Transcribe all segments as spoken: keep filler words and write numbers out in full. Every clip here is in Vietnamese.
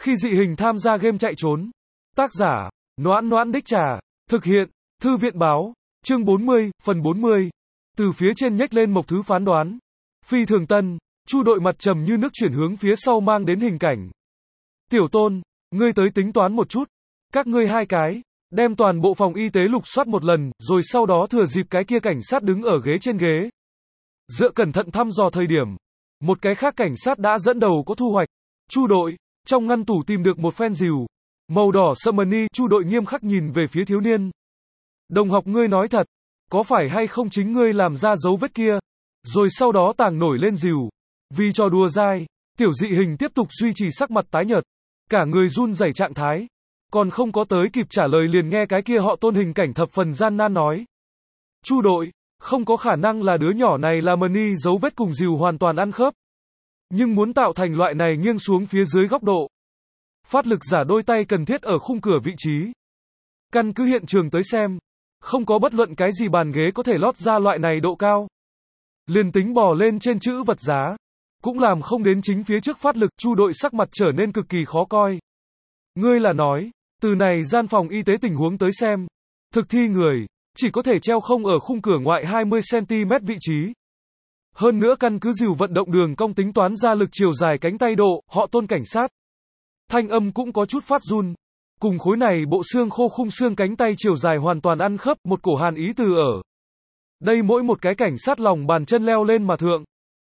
Khi dị hình tham gia game chạy trốn. Tác giả, Noãn Noãn Đích Trà. Thực hiện, Thư viện báo. Chương bốn mươi, phần bốn mươi. Từ phía trên nhếch lên Mộc Thứ phán đoán. Phi thường tân, Chu đội mặt trầm như nước chuyển hướng phía sau mang đến hình cảnh. Tiểu Tôn, ngươi tới tính toán một chút. Các ngươi hai cái, đem toàn bộ phòng y tế lục soát một lần, rồi sau đó thừa dịp cái kia cảnh sát đứng ở ghế trên ghế. Dựa cẩn thận thăm dò thời điểm. Một cái khác cảnh sát đã dẫn đầu có thu hoạch. Chu đội, trong ngăn tủ tìm được một phen rìu. Màu đỏ Summonie, Chu đội nghiêm khắc nhìn về phía thiếu niên. Đồng học ngươi nói thật, có phải hay không chính ngươi làm ra dấu vết kia, rồi sau đó tàng nổi lên rìu. Vì trò đùa dai, tiểu dị hình tiếp tục duy trì sắc mặt tái nhợt, cả người run rẩy trạng thái, còn không có tới kịp trả lời liền nghe cái kia họ Tôn hình cảnh thập phần gian nan nói. Chu đội, không có khả năng là đứa nhỏ này là Mani dấu vết cùng rìu hoàn toàn ăn khớp. Nhưng muốn tạo thành loại này nghiêng xuống phía dưới góc độ, phát lực giả đôi tay cần thiết ở khung cửa vị trí. Căn cứ hiện trường tới xem, không có bất luận cái gì bàn ghế có thể lót ra loại này độ cao. Liền tính bò lên trên chữ vật giá, cũng làm không đến chính phía trước phát lực. Chu đội sắc mặt trở nên cực kỳ khó coi. Ngươi là nói, từ này gian phòng y tế tình huống tới xem, thực thi người, chỉ có thể treo không ở khung cửa ngoại hai mươi xăng ti mét vị trí. Hơn nữa căn cứ dìu vận động đường cong tính toán ra lực chiều dài cánh tay độ, họ Tôn cảnh sát. Thanh âm cũng có chút phát run. Cùng khối này bộ xương khô khung xương cánh tay chiều dài hoàn toàn ăn khớp, một cổ hàn ý từ ở. Đây mỗi một cái cảnh sát lòng bàn chân leo lên mà thượng.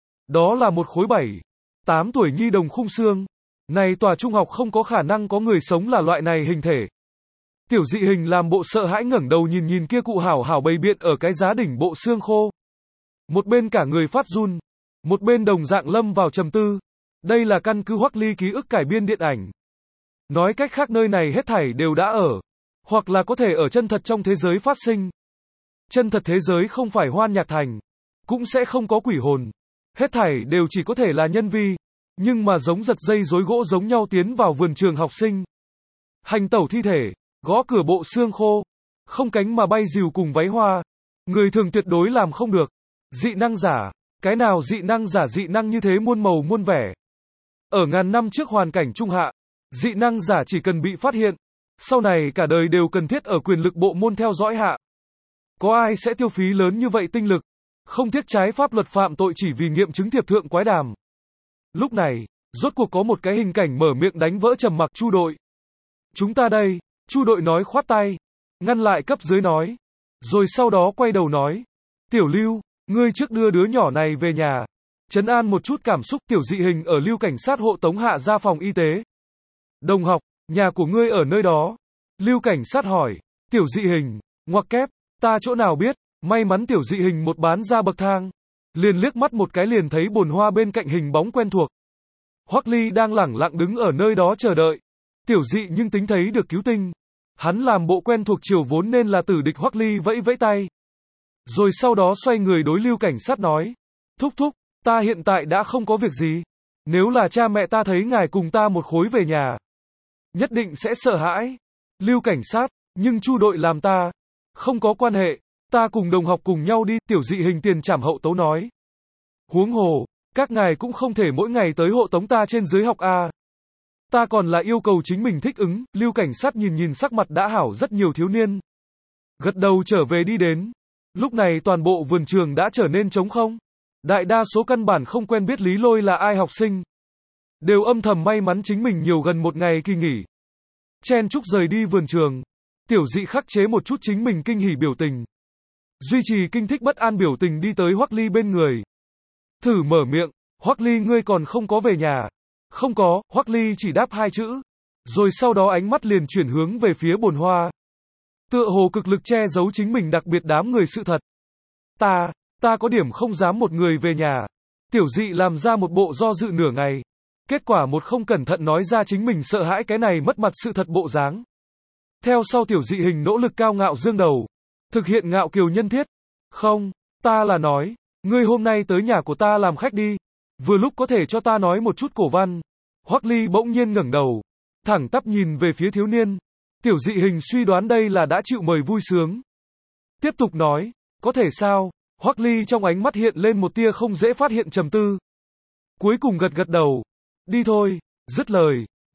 Đó là một khối bảy, tám tuổi nhi đồng khung xương. Này tòa trung học không có khả năng có người sống là loại này hình thể. Tiểu dị hình làm bộ sợ hãi ngẩng đầu nhìn nhìn kia cụ hảo hảo bày biện ở cái giá đỉnh bộ xương khô. Một bên cả người phát run, một bên đồng dạng lâm vào trầm tư. Đây là căn cứ Hoắc Ly ký ức cải biên điện ảnh. Nói cách khác nơi này hết thảy đều đã ở, hoặc là có thể ở chân thật trong thế giới phát sinh. Chân thật thế giới không phải Hoan Nhạc Thành, cũng sẽ không có quỷ hồn. Hết thảy đều chỉ có thể là nhân vi, nhưng mà giống giật dây rối gỗ giống nhau tiến vào vườn trường học sinh. Hành tẩu thi thể, gõ cửa bộ xương khô, không cánh mà bay rìu cùng váy hoa. Người thường tuyệt đối làm không được. Dị năng giả, cái nào dị năng giả dị năng như thế muôn màu muôn vẻ. Ở ngàn năm trước hoàn cảnh trung hạ, dị năng giả chỉ cần bị phát hiện, sau này cả đời đều cần thiết ở quyền lực bộ môn theo dõi hạ. Có ai sẽ tiêu phí lớn như vậy tinh lực, không tiếc trái pháp luật phạm tội chỉ vì nghiệm chứng thiệp thượng quái đàm. Lúc này, rốt cuộc có một cái hình cảnh mở miệng đánh vỡ trầm mặc. Chu đội. Chúng ta đây, Chu đội nói khoát tay, ngăn lại cấp dưới nói. Rồi sau đó quay đầu nói. Tiểu Lưu, ngươi trước đưa đứa nhỏ này về nhà. Trấn an một chút cảm xúc. Tiểu dị hình ở Lưu cảnh sát hộ tống hạ ra phòng y tế. Đồng học, nhà của ngươi ở nơi đó. Lưu cảnh sát hỏi. Tiểu dị hình, ngoặc kép, ta chỗ nào biết. May mắn tiểu dị hình một bán ra bậc thang. Liền liếc mắt một cái liền thấy bồn hoa bên cạnh hình bóng quen thuộc. Hoắc Ly đang lẳng lặng đứng ở nơi đó chờ đợi. Tiểu dị nhưng tính thấy được cứu tinh. Hắn làm bộ quen thuộc chiều vốn nên là tử địch Hoắc Ly vẫy vẫy tay. Rồi sau đó xoay người đối Lưu cảnh sát nói. Thúc thúc, ta hiện tại đã không có việc gì. Nếu là cha mẹ ta thấy ngài cùng ta một khối về nhà, nhất định sẽ sợ hãi. Lưu cảnh sát, nhưng Chu đội làm ta. Không có quan hệ, ta cùng đồng học cùng nhau đi. Tiểu dị hình tiền trảm hậu tấu nói. Huống hồ, các ngài cũng không thể mỗi ngày tới hộ tống ta trên dưới học A. Ta còn là yêu cầu chính mình thích ứng. Lưu cảnh sát nhìn nhìn sắc mặt đã hảo rất nhiều thiếu niên. Gật đầu trở về đi đến. Lúc này toàn bộ vườn trường đã trở nên trống không. Đại đa số căn bản không quen biết Lý Lôi là ai học sinh. Đều âm thầm may mắn chính mình nhiều gần một ngày kỳ nghỉ. Chen chúc rời đi vườn trường. Tiểu dị khắc chế một chút chính mình kinh hỉ biểu tình. Duy trì kinh thích bất an biểu tình đi tới Hoắc Ly bên người. Thử mở miệng. Hoắc Ly ngươi còn không có về nhà. Không có. Hoắc Ly chỉ đáp hai chữ. Rồi sau đó ánh mắt liền chuyển hướng về phía bồn hoa. Tựa hồ cực lực che giấu chính mình đặc biệt đám người sự thật. Ta, ta có điểm không dám một người về nhà. Tiểu dị làm ra một bộ do dự nửa ngày. Kết quả một không cẩn thận nói ra chính mình sợ hãi cái này mất mặt sự thật bộ dáng. Theo sau tiểu dị hình nỗ lực cao ngạo dương đầu. Thực hiện ngạo kiều nhân thiết. Không, ta là nói, ngươi hôm nay tới nhà của ta làm khách đi. Vừa lúc có thể cho ta nói một chút cổ văn. Hoắc Ly bỗng nhiên ngẩng đầu. Thẳng tắp nhìn về phía thiếu niên. Tiểu dị hình suy đoán đây là đã chịu mời vui sướng. Tiếp tục nói, có thể sao? Hoắc Ly trong ánh mắt hiện lên một tia không dễ phát hiện trầm tư. Cuối cùng gật gật đầu. Đi thôi, dứt lời.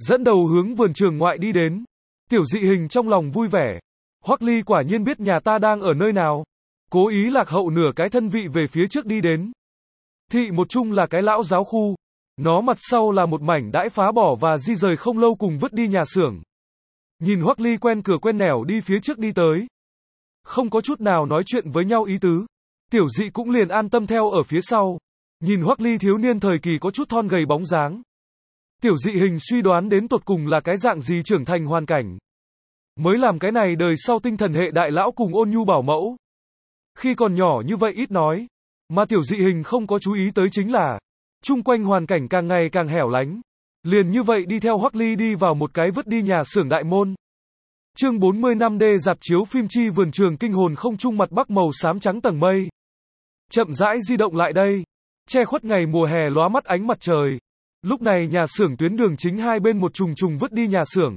dẫn đầu hướng vườn trường ngoại đi đến. Tiểu dị hình trong lòng vui vẻ. Hoắc Ly quả nhiên biết nhà ta đang ở nơi nào. Cố ý lạc hậu nửa cái thân vị về phía trước đi đến. Thị một chung là cái lão giáo khu. Nó mặt sau là một mảnh đãi phá bỏ và di rời không lâu cùng vứt đi nhà xưởng. Nhìn Hoắc Ly quen cửa quen nẻo đi phía trước đi tới. Không có chút nào nói chuyện với nhau ý tứ. Tiểu dị cũng liền an tâm theo ở phía sau. Nhìn Hoắc Ly thiếu niên thời kỳ có chút thon gầy bóng dáng. Tiểu dị hình suy đoán đến tột cùng là cái dạng gì trưởng thành hoàn cảnh. Mới làm cái này đời sau tinh thần hệ đại lão cùng ôn nhu bảo mẫu. Khi còn nhỏ như vậy ít nói. Mà tiểu dị hình không có chú ý tới chính là chung quanh hoàn cảnh càng ngày càng hẻo lánh. Liền như vậy đi theo Hoắc Ly đi vào một cái vứt đi nhà xưởng đại môn. Chương bốn mươi năm D dạp chiếu phim chi vườn trường kinh hồn không trung mặt bắc màu xám trắng tầng mây. Chậm rãi di động lại đây. Che khuất ngày mùa hè lóa mắt ánh mặt trời. Lúc này nhà xưởng tuyến đường chính hai bên một trùng trùng vứt đi nhà xưởng.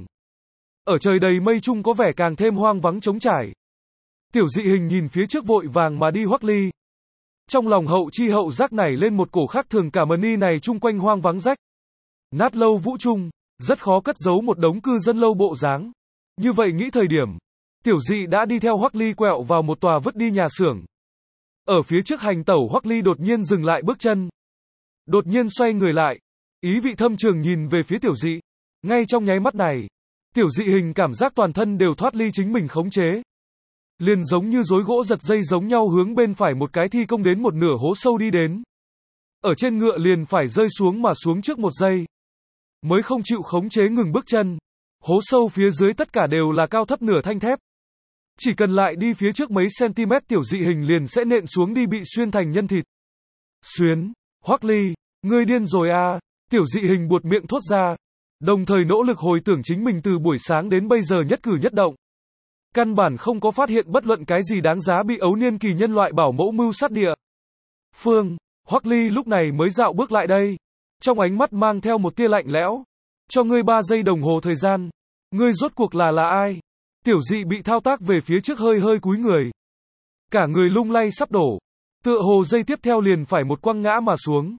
Ở trời đầy mây chung có vẻ càng thêm hoang vắng trống trải. Tiểu dị hình nhìn phía trước vội vàng mà đi Hoắc Ly. Trong lòng hậu chi hậu giác nảy lên một cổ khác thường cả mani này chung quanh hoang vắng rách. Nát lâu vũ trung, rất khó cất giấu một đống cư dân lâu bộ dáng. Như vậy nghĩ thời điểm, tiểu dị đã đi theo Hoắc Ly quẹo vào một tòa vứt đi nhà xưởng. Ở phía trước hành tẩu Hoắc Ly đột nhiên dừng lại bước chân. Đột nhiên xoay người lại, ý vị thâm trường nhìn về phía tiểu dị. Ngay trong nháy mắt này, tiểu dị hình cảm giác toàn thân đều thoát ly chính mình khống chế. Liền giống như rối gỗ giật dây giống nhau hướng bên phải một cái thi công đến một nửa hố sâu đi đến. Ở trên ngựa liền phải rơi xuống mà xuống trước một giây. Mới không chịu khống chế ngừng bước chân. Hố sâu phía dưới tất cả đều là cao thấp nửa thanh thép. Chỉ cần lại đi phía trước mấy cm tiểu dị hình liền sẽ nện xuống đi bị xuyên thành nhân thịt. Xuyến, Hoắc Ly, ngươi điên rồi à, tiểu dị hình buột miệng thốt ra. Đồng thời nỗ lực hồi tưởng chính mình từ buổi sáng đến bây giờ nhất cử nhất động. Căn bản không có phát hiện bất luận cái gì đáng giá bị ấu niên kỳ nhân loại bảo mẫu mưu sát địa. Phương, Hoắc Ly lúc này mới dạo bước lại đây. Trong ánh mắt mang theo một tia lạnh lẽo. Cho ngươi ba giây đồng hồ thời gian. Ngươi rốt cuộc là là ai? Tiểu dị bị thao tác về phía trước hơi hơi cúi người. Cả người lung lay sắp đổ. Tựa hồ giây tiếp theo liền phải một quăng ngã mà xuống.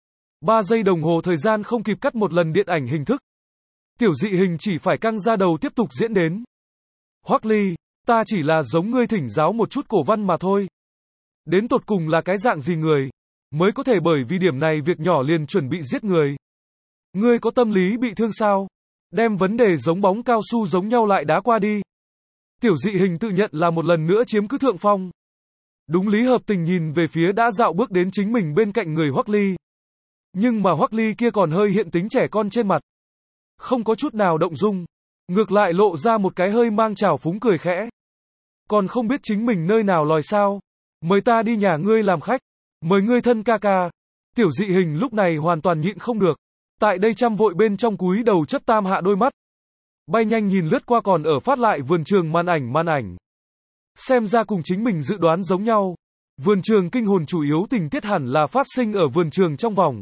Ba giây đồng hồ thời gian không kịp cắt một lần điện ảnh hình thức. Tiểu dị hình chỉ phải căng ra đầu tiếp tục diễn đến. Hoắc Ly, ta chỉ là giống ngươi thỉnh giáo một chút cổ văn mà thôi. Đến tột cùng là cái dạng gì người, mới có thể bởi vì điểm này việc nhỏ liền chuẩn bị giết người. Ngươi có tâm lý bị thương sao? Đem vấn đề giống bóng cao su giống nhau lại đá qua đi. Tiểu dị hình tự nhận là một lần nữa chiếm cứ thượng phong. Đúng lý hợp tình nhìn về phía đã dạo bước đến chính mình bên cạnh người Hoắc Ly. Nhưng mà Hoắc Ly kia còn hơi hiện tính trẻ con trên mặt. Không có chút nào động dung. Ngược lại lộ ra một cái hơi mang trào phúng cười khẽ. Còn không biết chính mình nơi nào lòi sao? Mời ta đi nhà ngươi làm khách. Mời ngươi thân ca ca. Tiểu dị hình lúc này hoàn toàn nhịn không được. Tại đây chăm vội bên trong cúi đầu chấp tam hạ đôi mắt. Bay nhanh nhìn lướt qua còn ở phát lại vườn trường màn ảnh màn ảnh. Xem ra cùng chính mình dự đoán giống nhau. Vườn trường kinh hồn chủ yếu tình tiết hẳn là phát sinh ở vườn trường trong vòng.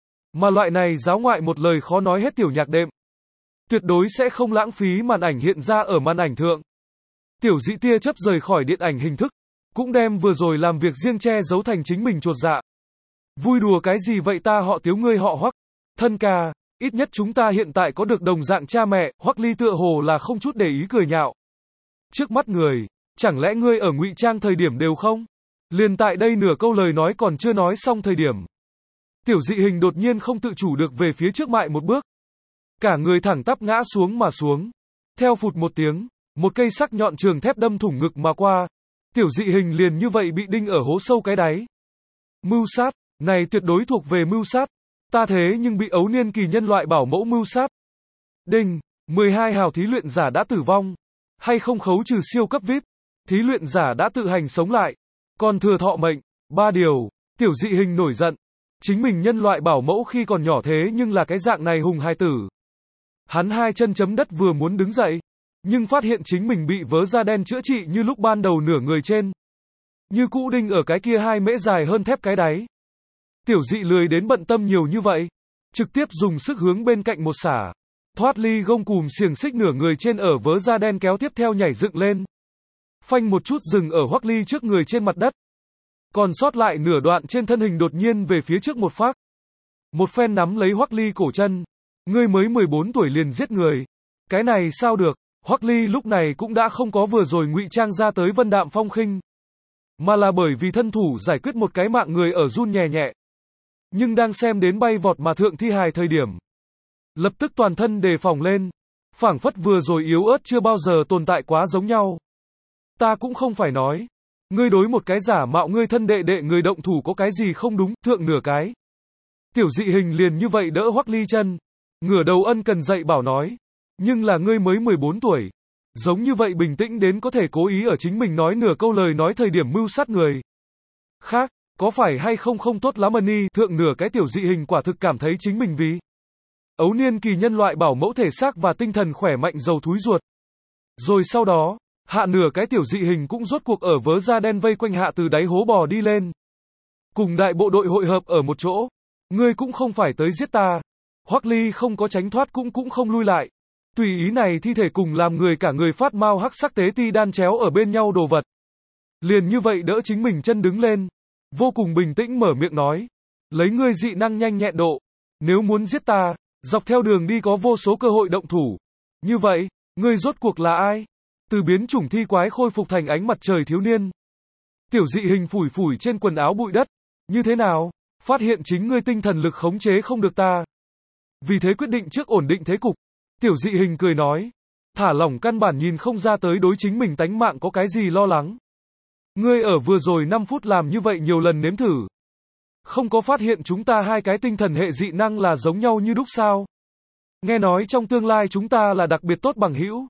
Mà loại này giáo ngoại một lời khó nói hết tiểu nhạc đệm. Tuyệt đối sẽ không lãng phí màn ảnh hiện ra ở màn ảnh thượng. Tiểu dị tia chớp rời khỏi điện ảnh hình thức. Cũng đem vừa rồi làm việc riêng che giấu thành chính mình chột dạ. Vui đùa cái gì vậy ta họ Tiếu ngươi họ Hoắc. Thân ca, ít nhất chúng ta hiện tại có được đồng dạng cha mẹ. Hoắc Ly tựa hồ là không chút để ý cười nhạo. Trước mắt người, chẳng lẽ ngươi ở ngụy trang thời điểm đều không? Liền tại đây nửa câu lời nói còn chưa nói xong thời điểm. Tiểu dị hình đột nhiên không tự chủ được về phía trước mại một bước. Cả người thẳng tắp ngã xuống mà xuống. Theo phụt một tiếng, một cây sắc nhọn trường thép đâm thủng ngực mà qua. Tiểu dị hình liền như vậy bị đinh ở hố sâu cái đáy. Mưu sát, này tuyệt đối thuộc về mưu sát. Ta thế nhưng bị ấu niên kỳ nhân loại bảo mẫu mưu sát. Đinh, mười hai hào thí luyện giả đã tử vong. Hay không khấu trừ siêu cấp vi ai pi. Thí luyện giả đã tự hành sống lại. Còn thừa thọ mệnh. Ba điều. Tiểu dị hình nổi giận. Chính mình nhân loại bảo mẫu khi còn nhỏ thế nhưng là cái dạng này hùng hài tử. Hắn hai chân chấm đất vừa muốn đứng dậy. Nhưng phát hiện chính mình bị vớ da đen chữa trị như lúc ban đầu nửa người trên. Như cũ đinh ở cái kia hai mễ dài hơn thép cái đáy. Tiểu dị lười đến bận tâm nhiều như vậy. Trực tiếp dùng sức hướng bên cạnh một xả. Thoát ly gông cùm xiềng xích nửa người trên ở vớ da đen kéo tiếp theo nhảy dựng lên. Phanh một chút dừng ở Hoắc Ly trước người trên mặt đất. Còn sót lại nửa đoạn trên thân hình đột nhiên về phía trước một phát. Một phen nắm lấy Hoắc Ly cổ chân. Ngươi mới mười bốn tuổi liền giết người. Cái này sao được? Hoắc Ly lúc này cũng đã không có vừa rồi ngụy trang ra tới vân đạm phong khinh, mà là bởi vì thân thủ giải quyết một cái mạng người ở run nhẹ nhẹ. Nhưng đang xem đến bay vọt mà thượng thi hài thời điểm, lập tức toàn thân đề phòng lên, phảng phất vừa rồi yếu ớt chưa bao giờ tồn tại quá giống nhau. Ta cũng không phải nói, ngươi đối một cái giả mạo ngươi thân đệ đệ người động thủ có cái gì không đúng, thượng nửa cái. Tiểu dị hình liền như vậy đỡ Hoắc Ly chân, ngửa đầu ân cần dạy bảo nói, nhưng là ngươi mới mười bốn tuổi, giống như vậy bình tĩnh đến có thể cố ý ở chính mình nói nửa câu lời nói thời điểm mưu sát người khác, có phải hay không không tốt lắm ni, thượng nửa cái tiểu dị hình quả thực cảm thấy chính mình vì ấu niên kỳ nhân loại bảo mẫu thể xác và tinh thần khỏe mạnh giàu thúi ruột. Rồi sau đó, hạ nửa cái tiểu dị hình cũng rốt cuộc ở vớ da đen vây quanh hạ từ đáy hố bò đi lên. Cùng đại bộ đội hội hợp ở một chỗ, ngươi cũng không phải tới giết ta. Hoắc Ly không có tránh thoát cũng cũng không lui lại. Tùy ý này thi thể cùng làm người cả người phát mau hắc sắc tế ti đan chéo ở bên nhau đồ vật. Liền như vậy đỡ chính mình chân đứng lên, vô cùng bình tĩnh mở miệng nói, lấy ngươi dị năng nhanh nhẹn độ, nếu muốn giết ta, dọc theo đường đi có vô số cơ hội động thủ. Như vậy, ngươi rốt cuộc là ai? Từ biến chủng thi quái khôi phục thành ánh mặt trời thiếu niên. Tiểu dị hình phủi phủi trên quần áo bụi đất. Như thế nào? Phát hiện chính ngươi tinh thần lực khống chế không được ta. Vì thế quyết định trước ổn định thế cục. Tiểu dị hình cười nói, thả lỏng căn bản nhìn không ra tới đối chính mình tánh mạng có cái gì lo lắng. Ngươi ở vừa rồi năm phút làm như vậy nhiều lần nếm thử. Không có phát hiện chúng ta hai cái tinh thần hệ dị năng là giống nhau như đúc sao? Nghe nói trong tương lai chúng ta là đặc biệt tốt bằng hữu.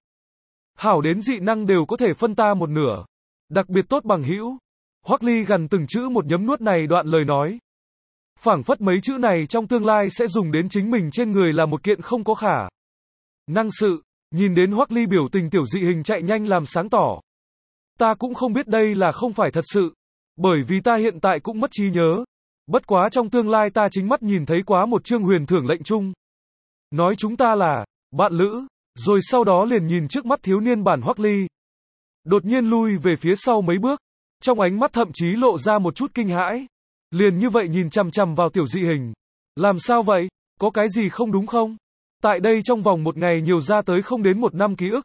Hảo đến dị năng đều có thể phân ta một nửa. Đặc biệt tốt bằng hữu. Hoắc Ly gần từng chữ một nhấm nuốt này đoạn lời nói. Phảng phất mấy chữ này trong tương lai sẽ dùng đến chính mình trên người là một kiện không có khả năng sự. Nhìn đến Hoắc Ly biểu tình tiểu dị hình chạy nhanh làm sáng tỏ. Ta cũng không biết đây là không phải thật sự. Bởi vì ta hiện tại cũng mất trí nhớ. Bất quá trong tương lai ta chính mắt nhìn thấy quá một chương huyền thưởng lệnh chung. Nói chúng ta là bạn lữ, rồi sau đó liền nhìn trước mắt thiếu niên bản Hoắc Ly. Đột nhiên lui về phía sau mấy bước, trong ánh mắt thậm chí lộ ra một chút kinh hãi. Liền như vậy nhìn chằm chằm vào tiểu dị hình. Làm sao vậy? Có cái gì không đúng không? Tại đây trong vòng một ngày nhiều ra tới không đến một năm ký ức.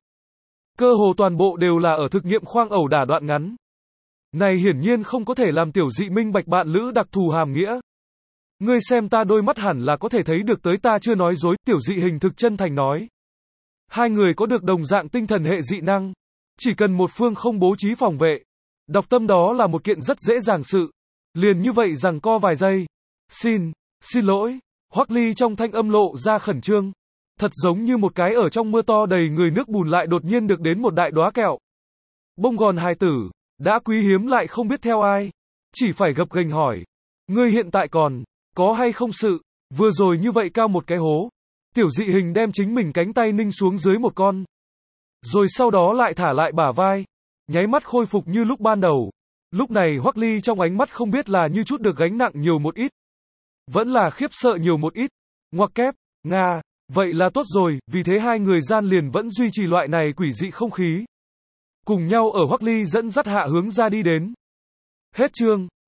Cơ hồ toàn bộ đều là ở thực nghiệm khoang ẩu đả đoạn ngắn. Này hiển nhiên không có thể làm tiểu dị minh bạch bạn lữ đặc thù hàm nghĩa. Ngươi xem ta đôi mắt hẳn là có thể thấy được tới ta chưa nói dối, tiểu dị hình thực chân thành nói. Hai người có được đồng dạng tinh thần hệ dị năng. Chỉ cần một phương không bố trí phòng vệ. Đọc tâm đó là một kiện rất dễ dàng sự. Liền như vậy rằng co vài giây. Xin, xin lỗi. Hoắc Ly trong thanh âm lộ ra khẩn trương. Thật giống như một cái ở trong mưa to đầy người nước bùn lại đột nhiên được đến một đại đóa kẹo. Bông gòn hài tử, đã quý hiếm lại không biết theo ai. Chỉ phải gập ghềnh hỏi. Ngươi hiện tại còn, có hay không sự, vừa rồi như vậy cao một cái hố. Tiểu dị hình đem chính mình cánh tay ninh xuống dưới một con. Rồi sau đó lại thả lại bả vai. Nháy mắt khôi phục như lúc ban đầu. Lúc này Hoắc Ly trong ánh mắt không biết là như chút được gánh nặng nhiều một ít. Vẫn là khiếp sợ nhiều một ít. Ngoặc kép, Nga, vậy là tốt rồi, vì thế hai người gian liền vẫn duy trì loại này quỷ dị không khí. Cùng nhau ở Hoắc Ly dẫn dắt hạ hướng ra đi đến. Hết chương.